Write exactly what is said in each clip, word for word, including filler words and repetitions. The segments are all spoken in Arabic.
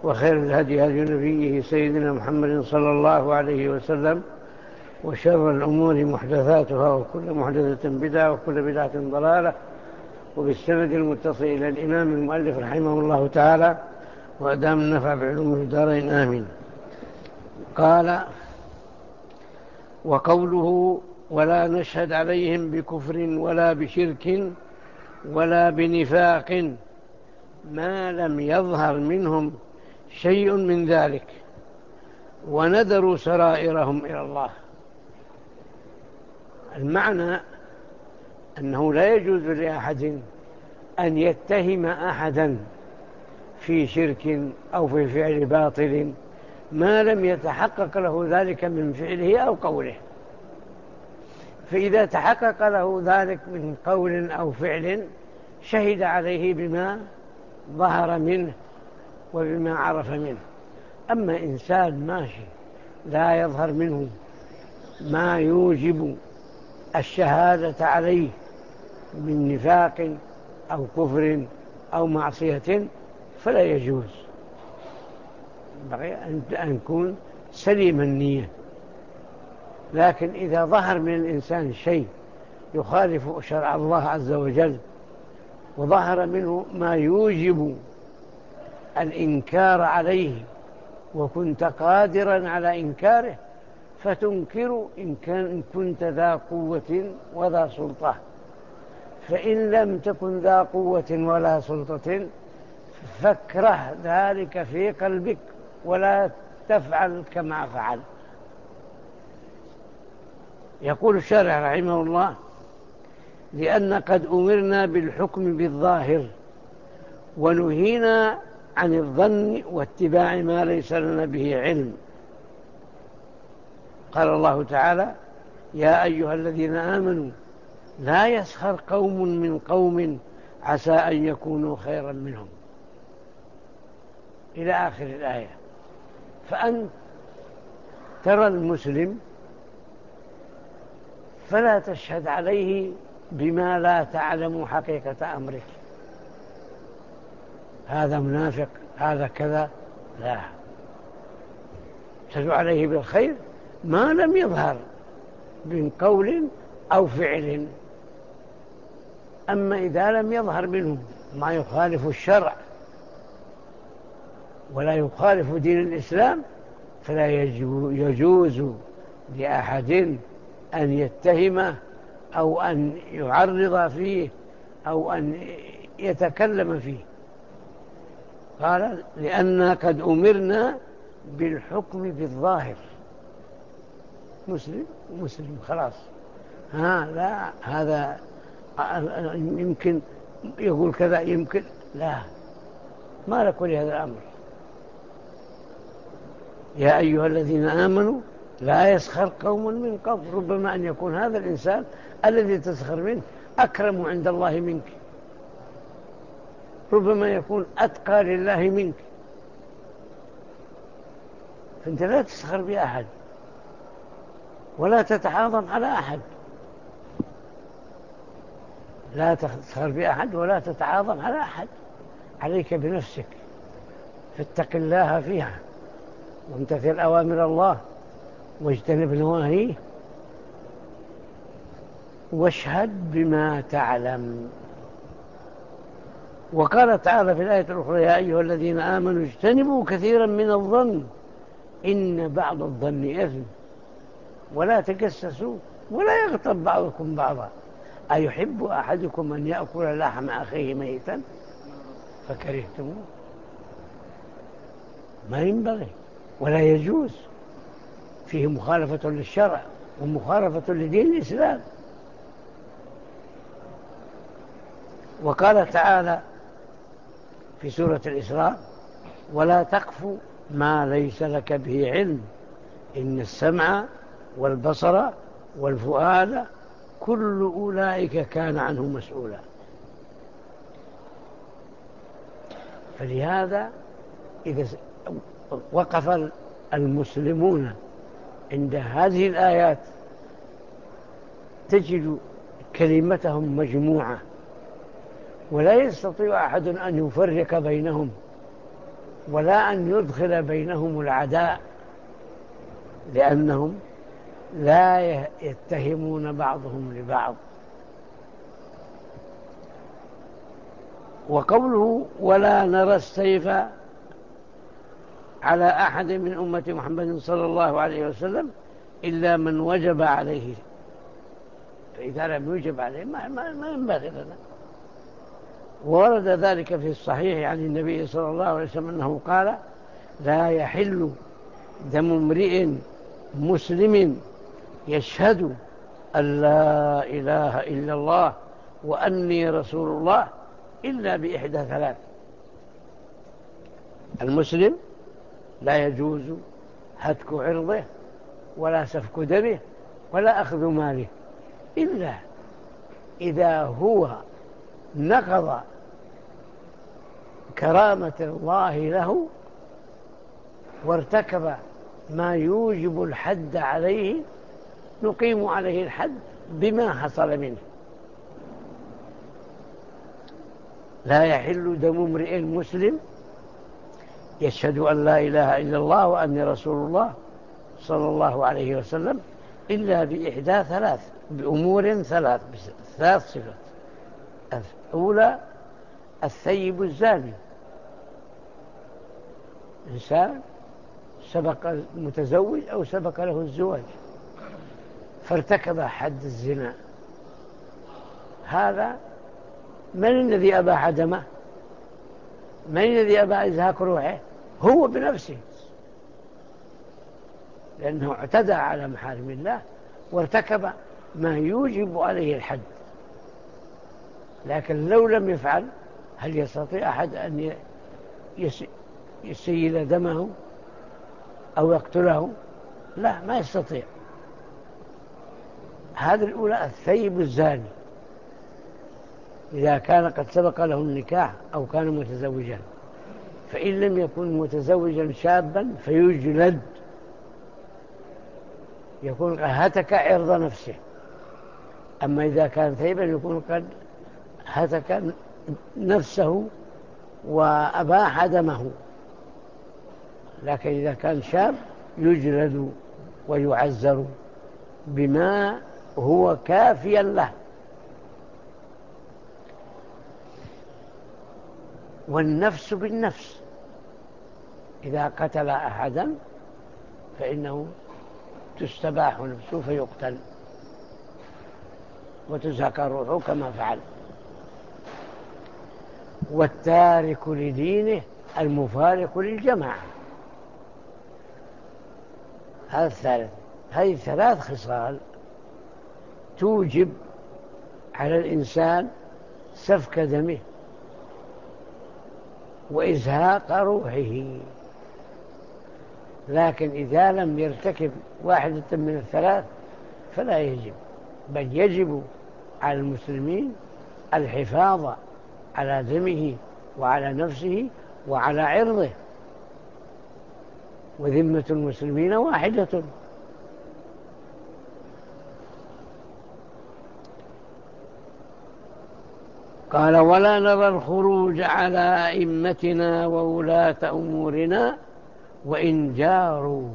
وخير الهدي هدي نبيه سيدنا محمد صلى الله عليه وسلم، وشر الأمور محدثاتها، وكل محدثة بدعة، وكل بدعة ضلالة. وبالسند المتصل إلى الإمام المؤلف رحمه الله تعالى وأدام النفع بعلومه الدارين آمين. قال: وقوله: ولا نشهد عليهم بكفر ولا بشرك ولا بنفاق ما لم يظهر منهم شيء من ذلك وندروا سرائرهم إلى الله. المعنى أنه لا يجوز لأحد أن يتهم أحدا في شرك أو في فعل باطل ما لم يتحقق له ذلك من فعله أو قوله. فإذا تحقق له ذلك من قول أو فعل شهد عليه بما ظهر منه وبما عرف منه. أما إنسان ماشي لا يظهر منه ما يوجب الشهادة عليه من نفاق أو كفر أو معصية فلا يجوز، بغي أن يكون سليم النية. لكن إذا ظهر من الإنسان شيء يخالف شرع الله عز وجل وظهر منه ما يوجب الإنكار عليه وكنت قادرا على إنكاره فتنكر إن كنت ذا قوة وذا سلطة. فإن لم تكن ذا قوة ولا سلطة فاكره ذلك في قلبك ولا تفعل كما فعل. يقول الشارع رحمه الله: لأن قد أمرنا بالحكم بالظاهر ونهينا عن الظن واتباع ما ليس لنا به علم. قال الله تعالى: يا أيها الذين آمنوا لا يسخر قوم من قوم عسى أن يكونوا خيرا منهم، إلى آخر الآية. فأنت ترى المسلم فلا تشهد عليه بما لا تعلم حقيقة أمرك، هذا منافق، هذا كذا، لا، تشهد عليه بالخير ما لم يظهر من قول أو فعل. أما إذا لم يظهر منه ما يخالف الشرع ولا يخالف دين الإسلام فلا يجوز لأحد أن يتهمه أو أن يعرض فيه أو أن يتكلم فيه. قال: لأننا قد أمرنا بالحكم بالظاهر. مسلم مسلم خلاص، ها لا هذا يمكن يقول كذا، يمكن لا، ما لك ولهذا الأمر. يا أيها الذين آمنوا لا يسخر قوم من قوم. ربما أن يكون هذا الإنسان الذي تسخر منه أكرم عند الله منك، ربما يكون أتقى لله منك، فأنت لا تسخر بأحد ولا تتعاظم على أحد، لا تسخر بأحد ولا تتعاظم على أحد. عليك بنفسك، فاتق الله فيها وامتثل أوامر الله واجتنب نواهيه واشهد بما تعلم. وقال تعالى في الآية الأخرى: يا أيها الذين آمنوا اجتنبوا كثيرا من الظن إن بعض الظن إثم ولا تجسسوا ولا يغتب بعضكم بعضا أيحب أحدكم أن يأكل لحم أخيه ميتا فكرهتموه. ما ينبغي ولا يجوز، فيه مخالفة للشرع ومخالفة لدين الإسلام. وقال تعالى في سورة الإسراء: ولا تقف ما ليس لك به علم إن السمع والبصر والفؤاد كل أولئك كان عنه مسؤولا. فلهذا إذا وقف المسلمون عند هذه الآيات تجد كلمتهم مجموعة ولا يستطيع أحد أن يفرق بينهم ولا أن يدخل بينهم العداء، لأنهم لا يتهمون بعضهم لبعض. وقوله ولا نرى السيف على أحد من أمة محمد صلى الله عليه وسلم إلا من وجب عليه، فإذا لم يوجب عليه ما, ما, ما ينبغي لنا. ورد ذلك في الصحيح عن النبي صلى الله عليه وسلم أنه قال لا يحل دم امرئ مسلم يشهد أن لا إله إلا الله وأني رسول الله إلا بإحدى ثلاث. المسلم لا يجوز هتك عرضه ولا سفك دمه ولا أخذ ماله إلا إذا هو نقض كرامة الله له وارتكب ما يوجب الحد عليه، نقيم عليه الحد بما حصل منه. لا يحل دم امرئ مسلم يشهد أن لا إله إلا الله وأني رسول الله صلى الله عليه وسلم إلا بإحدى ثلاث، بأمور ثلاث، ثلاث صفات. الأولى الثيب الزاني، إنسان سبق متزوج أو سبق له الزواج فارتكب حد الزنا، هذا من الذي أباح دمه؟ من الذي أباح إزهاق روحه؟ هو بنفسه، لأنه اعتدى على محارم الله وارتكب ما يوجب عليه الحد. لكن لو لم يفعل هل يستطيع أحد أن يسيل دمه أو يقتله؟ لا، ما يستطيع. هذا الأولى الثيب الزاني إذا كان قد سبق له النكاح أو كان متزوجا، فإن لم يكن متزوجا شابا فيجلد، يكون قد هتك عرض نفسه. أما إذا كان ثيبا يكون قد هتك نفسه وأباح دمه. لكن إذا كان شاب يجلد ويعزر بما هو كافيا له. والنفس بالنفس، إذا قتل أحدا فإنه تستباح نفسه فيقتل وتزهق روحه كما فعل. والتارك لدينه المفارق للجماعة، هذا الثالث. هذه ثلاث خصال توجب على الإنسان سفك دمه وإزهاق روحه. لكن إذا لم يرتكب واحدة من الثلاث فلا يجب، بل يجب على المسلمين الحفاظ على دمه وعلى نفسه وعلى عرضه، وذمة المسلمين واحدة. قال ولا نرى الخروج على أئمتنا وولاة أمورنا وإن جاروا،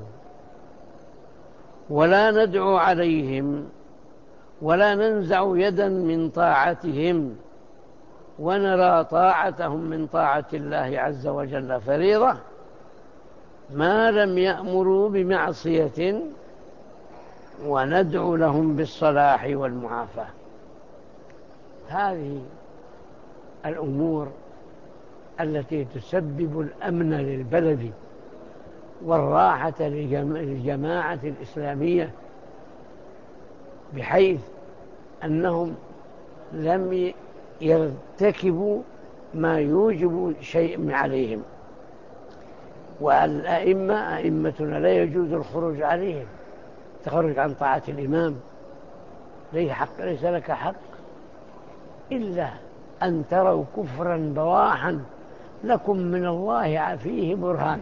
ولا ندعو عليهم ولا ننزع يدا من طاعتهم، ونرى طاعتهم من طاعة الله عز وجل فريضة ما لم يأمروا بمعصية، وندعو لهم بالصلاح والمعافاة. هذه الأمور التي تسبب الأمن للبلد والراحة للجماعة الإسلامية، بحيث أنهم لم يرتكبوا ما يوجب شيء من عليهم. والأئمة أئمتنا لا يجوز الخروج عليهم، تخرج عن طاعة الإمام ليس حق، ليس لك حق إلا أن تروا كفرا بواحا لكم من الله فيه برهان.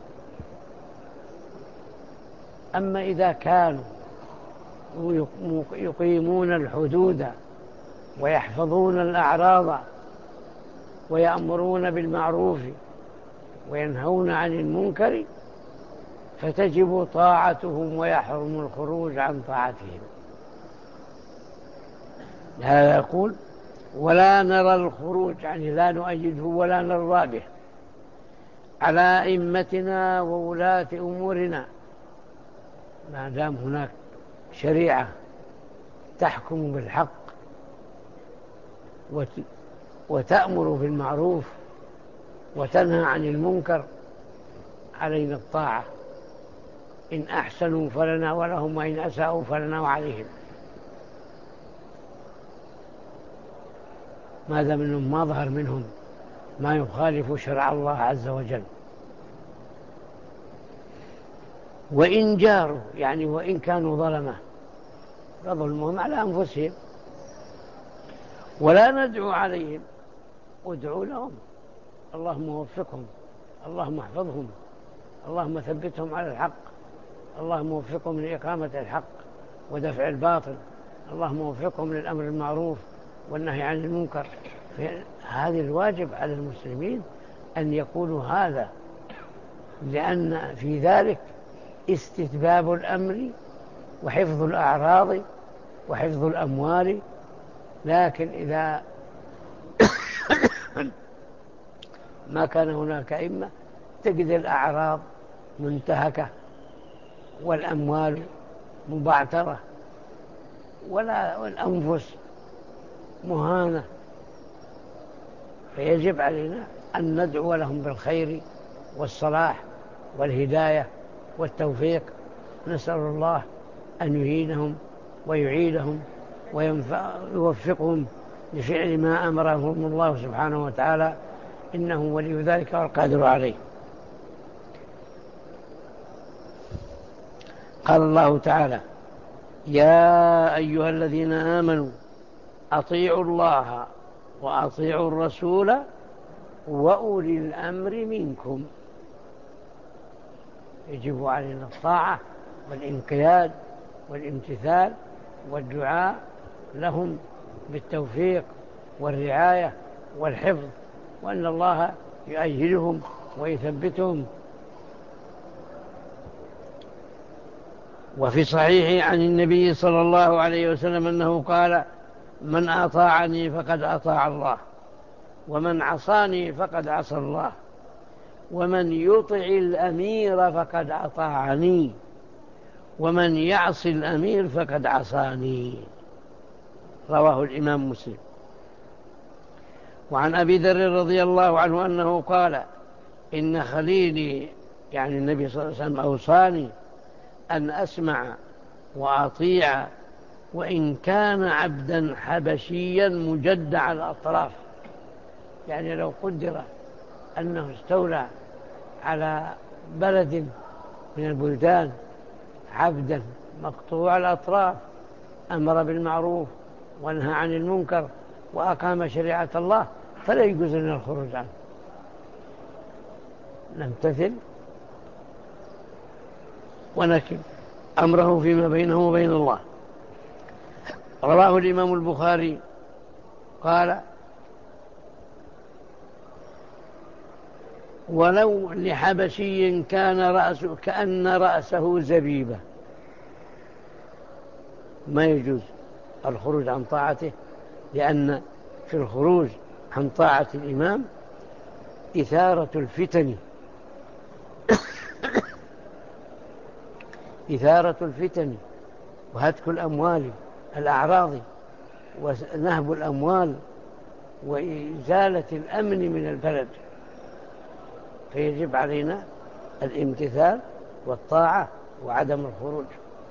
أما إذا كانوا يقيمون الحدود ويحفظون الأعراض ويأمرون بالمعروف وينهون عن المنكر فتجب طاعتهم ويحرم الخروج عن طاعتهم. هذا يقول: ولا نرى الخروج، يعني لا نؤيده ولا نرضى به، على أئمتنا وولاة أمورنا ما دام هناك شريعة تحكم بالحق وتأمر بالمعروف وتنهى عن المنكر، علينا الطاعة. إن أحسنوا فلنا ولهم، وإن أساءوا فلنا وعليهم، ما دام منهم ما ظهر منهم ما يخالف شرع الله عز وجل. وإن جاروا، يعني وإن كانوا ظلمة فظلمهم على أنفسهم، ولا ندعو عليهم، ادعوا لهم، اللهم وفقهم، اللهم احفظهم، اللهم ثبتهم على الحق، اللهم وفقهم لإقامة الحق ودفع الباطل، اللهم وفقهم للأمر المعروف والنهي عن المنكر. هذا الواجب على المسلمين أن يقولوا هذا، لأن في ذلك استتباب الأمر وحفظ الأعراض وحفظ الأموال. لكن إذا ما كان هناك أئمة تجد الأعراض منتهكة والأموال مبعترة ولا والأنفس مهانة. فيجب علينا أن ندعو لهم بالخير والصلاح والهداية والتوفيق. نسأل الله أن يهينهم ويعيدهم ويوفقهم لفعل ما أمرهم الله سبحانه وتعالى، إنه ولي ذلك والقادر عليه. قال الله تعالى: يا أيها الذين آمنوا أطيعوا الله وأطيعوا الرسول وأولي الأمر منكم. يجب علينا الطاعة والانقياد والامتثال والدعاء لهم بالتوفيق والرعاية والحفظ، وأن الله يؤيدهم ويثبتهم. وفي صحيح عن النبي صلى الله عليه وسلم أنه قال: من أطاعني فقد أطاع الله، ومن عصاني فقد عصى الله، ومن يطع الأمير فقد أطاعني، ومن يعص الأمير فقد عصاني. رواه الإمام مسلم. وعن أبي ذر رضي الله عنه أنه قال: إن خليلي، يعني النبي صلى الله عليه وسلم، أوصاني أن أسمع وأطيع وإن كان عبدا حبشيا مجدع الأطراف. يعني لو قدر أنه استولى على بلد من البلدان عبدا مقطوع الأطراف، أمر بالمعروف ونهى عن المنكر وأقام شريعة الله، فلا يجوز لنا الخروج عنه، نمتثل ونكل أمره فيما بينه وبين الله. رواه الإمام البخاري قال: ولو لحبشي كان رأسه كأن رأسه زبيبة. ما يجوز الخروج عن طاعته، لأن في الخروج عن طاعة الإمام إثارة الفتن إثارة الفتن وهتك الأموال الأعراض ونهب الأموال وإزالة الأمن من البلد. فيجب علينا الامتثال والطاعة وعدم الخروج.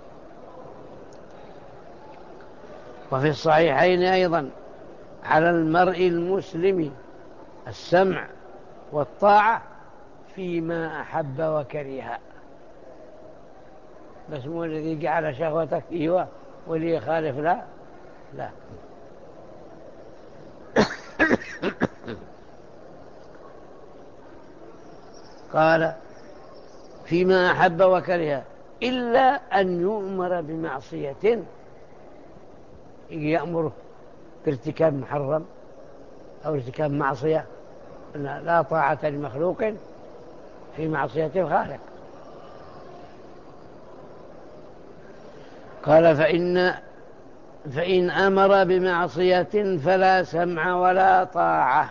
وفي الصحيحين أيضا: على المرء المسلم السمع والطاعة فيما أحب وكره. بس مو الذي جعل شهوتك إيوه ولي يخالف، لا لا. قال: فيما أحب وكره، إلا أن يؤمر بمعصية، يأمره بارتكاب محرم أو ارتكاب معصية. لا طاعة لمخلوق في معصية الخالق. قال فإن, فإن أمر بمعصية فلا سمع ولا طاعة.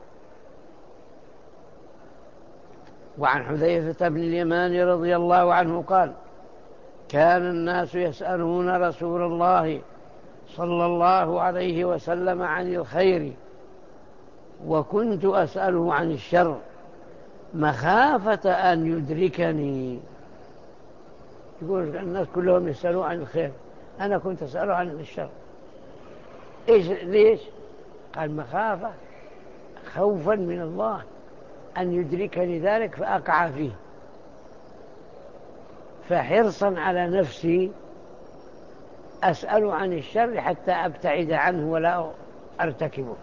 وعن حذيفة بن اليمان رضي الله عنه قال كان الناس يسألون رسول الله صلى الله عليه وسلم عن الخير وكنت أسأله عن الشر مخافة أن يدركني. يقول الناس كلهم يسألون عن الخير، أنا كنت أسأله عن الشر. إيش ليش؟ قال مخافة، خوفا من الله أن يدركني ذلك فأقع فيه، فحرصا على نفسي أسأل عن الشر حتى أبتعد عنه ولا أرتكبه.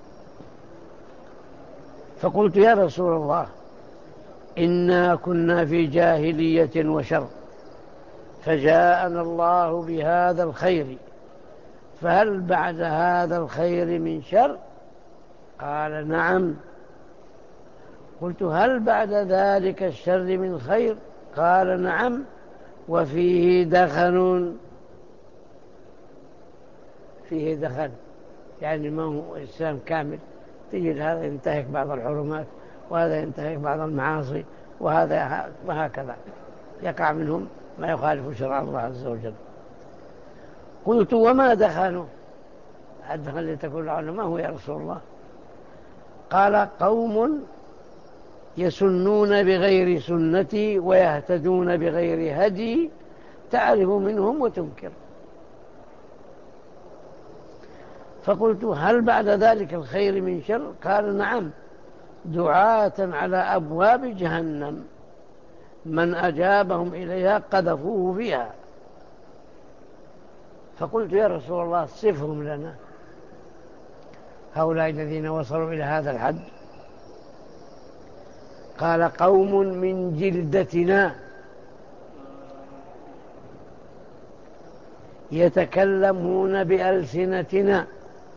فقلت يا رسول الله إنا كنا في جاهلية وشر فجاءنا الله بهذا الخير فهل بعد هذا الخير من شر؟ قال نعم. قلت هل بعد ذلك الشر من خير؟ قال نعم وفيه دخن. فيه دخن يعني ما هو إسلام كامل، تجد هذا ينتهك بعض الحرمات وهذا ينتهك بعض المعاصي وهذا وهكذا يقع منهم ما يخالف شرع الله عز وجل. قلت وما دخنوا؟ الدخن اللي تقول عنه ما هو يا رسول الله؟ قال قوم يسنون بغير سنتي ويهتدون بغير هدي تعرف منهم وتنكر. فقلت هل بعد ذلك الخير من شر؟ قال نعم دعاة على أبواب جهنم من أجابهم إليها قذفوه فيها. فقلت يا رسول الله صفهم لنا هؤلاء الذين وصلوا إلى هذا الحد. قال قوم من جلدتنا يتكلمون بألسنتنا.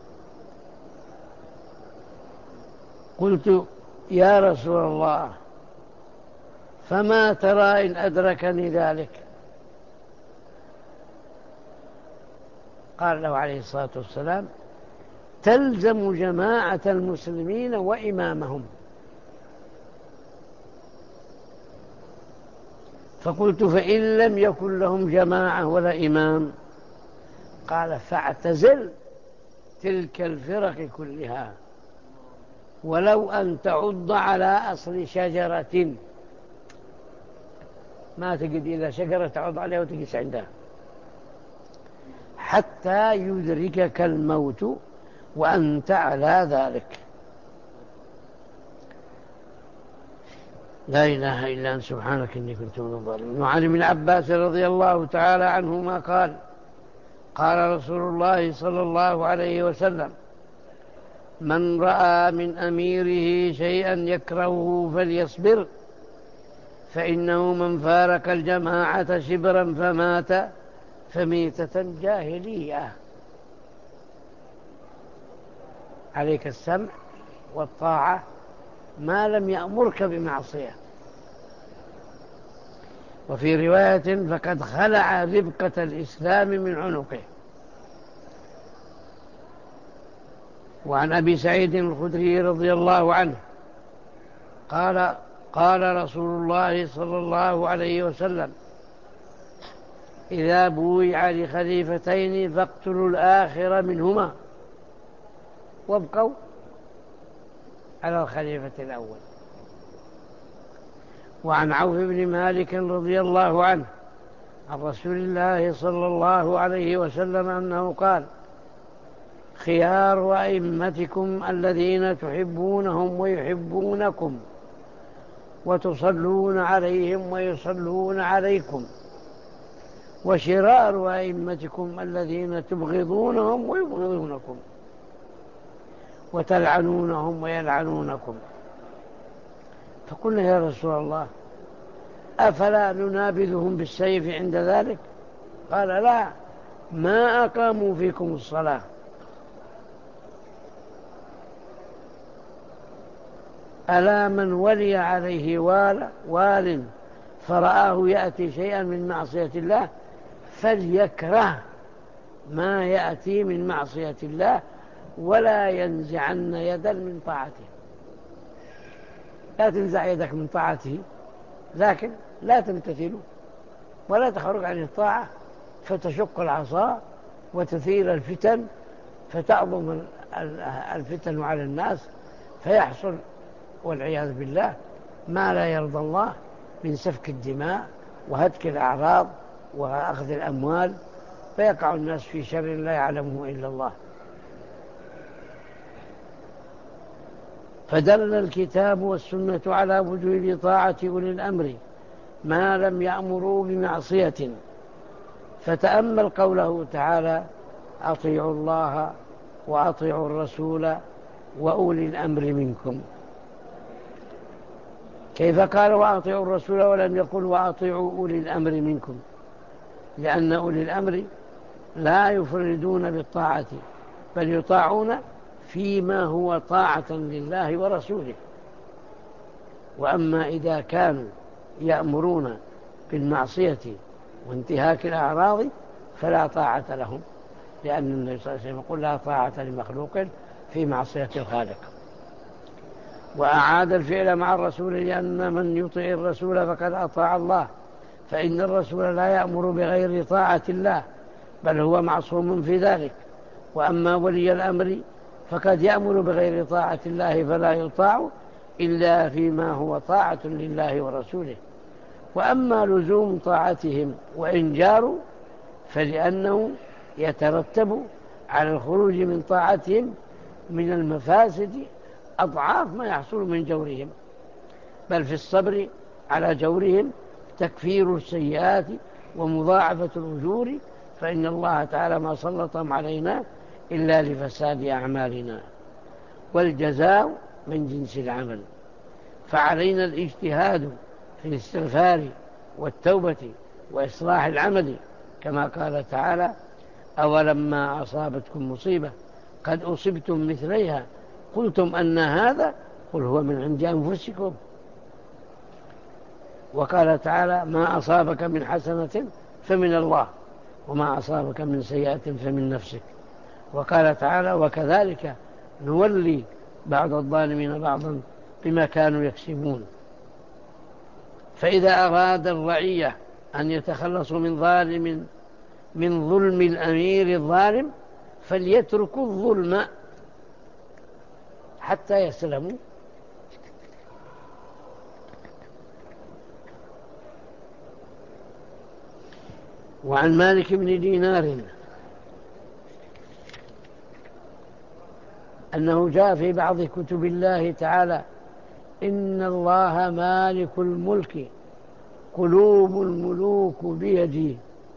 قلت يا رسول الله فما ترى إن أدركني ذلك؟ قال له عليه الصلاة والسلام تلزم جماعة المسلمين وإمامهم. فقلت فإن لم يكن لهم جماعة ولا إمام؟ قال فاعتزل تلك الفرق كلها ولو أن تعض على أصل شجرة. ما تجد إلا شجرة تعض عليها وتجلس عندها حتى يدركك الموت وأنت على ذلك. لا إله إلا أنت سبحانك إني كنت من الظالمين. وعن ابن عباس رضي الله تعالى عنهما قال قال رسول الله صلى الله عليه وسلم من رأى من أميره شيئا يكرهه فليصبر فإنه من فارق الجماعة شبرا فمات فميتة جاهلية. عليك السمع والطاعة ما لم يأمرك بمعصية. وفي رواية فقد خلع ربقة الإسلام من عنقه. وعن أبي سعيد الخدري رضي الله عنه قال قال رسول الله صلى الله عليه وسلم إذا بويع لخليفتين فاقتلوا الآخر منهما وابقوا على الخليفة الأول. وعن عوف بن مالك رضي الله عنه عن رسول الله صلى الله عليه وسلم أنه قال خيار أئمتكم الذين تحبونهم ويحبونكم وتصلون عليهم ويصلون عليكم وشرار أئمتكم الذين تبغضونهم ويبغضونكم وتلعنونهم ويلعنونكم. فقلنا يا رسول الله أفلا ننابذهم بالسيف عند ذلك؟ قال لا ما أقاموا فيكم الصلاة. ألا من ولي عليه وال, وال فرآه يأتي شيئا من معصية الله فليكره ما يأتي من معصية الله ولا ينزعن يدا من طاعته. لا تنزع يدك من طاعته، لكن لا تمتثله ولا تخرج عن الطاعة فتشق العصا وتثير الفتن فتعظم الفتن على الناس، فيحصل والعياذ بالله ما لا يرضى الله من سفك الدماء وهتك الأعراض وأخذ الأموال، فيقع الناس في شر لا يعلمه إلا الله. فدل الكتاب والسنة على وجوب طاعة أولي الأمر ما لم يأمروا بمعصية. فتأمل قوله تعالى: أطيعوا الله وأطيعوا الرسول وأولي الأمر منكم. كيف قال وأطيعوا الرسول ولم يقل وأطيعوا أولي الأمر منكم؟ لأن أولي الأمر لا يفردون بالطاعة بل يطاعون فيما هو طاعة لله ورسوله. وأما إذا كانوا يأمرون بالمعصية وانتهاك الأعراض فلا طاعة لهم، لأن النبي صلى الله عليه وسلم يقول: لا طاعة لمخلوق في معصية الخالق. وأعاد الفعل مع الرسول لأن من يطيع الرسول فقد أطاع الله، فإن الرسول لا يأمر بغير طاعة الله بل هو معصوم في ذلك. وأما ولي الأمر فقد يأمر بغير طاعة الله فلا يطاع إلا فيما هو طاعة لله ورسوله. وأما لزوم طاعتهم وإن جاروا فلأنه يترتب على الخروج من طاعتهم من المفاسد أضعاف ما يحصل من جورهم، بل في الصبر على جورهم تكفير السيئات ومضاعفة الأجور، فإن الله تعالى ما سلطهم علينا إلا لفساد أعمالنا، والجزاء من جنس العمل. فعلينا الاجتهاد في الاستغفار والتوبة وإصلاح العمل، كما قال تعالى: أولما أصابتكم مصيبة قد أصبتم مثليها قلتم أن هذا قل هو من عند أنفسكم. وقال تعالى: ما أصابك من حسنة فمن الله وما أصابك من سيئة فمن نفسك. وقال تعالى: وكذلك نولي بعض الظالمين بعضا بما كانوا يكسبون. فإذا أراد الرعية أن يتخلصوا من ظالم من ظلم الأمير الظالم فليتركوا الظلم حتى يسلموا. وعن مالك بن دينار أنه جاء في بعض كتب الله تعالى: إن الله مالك الملك قلوب الملوك بيدي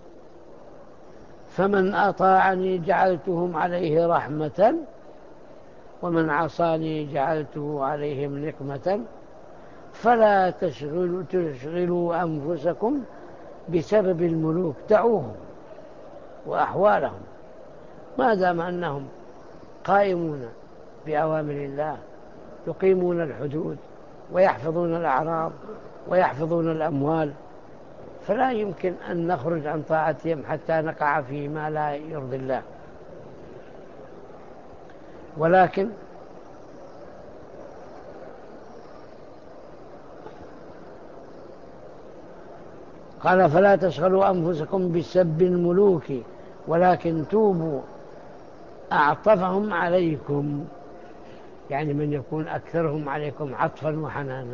فمن أطاعني جعلتهم عليه رحمة ومن عصاني جعلته عليهم نقمة فلا تشغلوا, تشغلوا أنفسكم بسبب الملوك، دعوهم وأحوالهم ما دام أنهم قائمون بأوامر الله يقيمون الحدود ويحفظون الأعراض ويحفظون الأموال، فلا يمكن أن نخرج عن طاعتهم حتى نقع فيما لا يرضي الله. ولكن قال: فلا تشغلوا أنفسكم بسب الملوك ولكن توبوا أعطفهم عليكم، يعني من يكون أكثرهم عليكم عطفا وحنانا.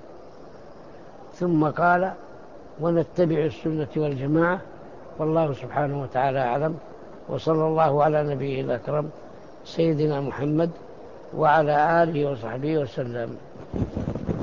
ثم قال: ونتبع السنة والجماعة، والله سبحانه وتعالى أعلم، وصلى الله على نبيه الأكرم سيدنا محمد وعلى آله وصحبه وسلم.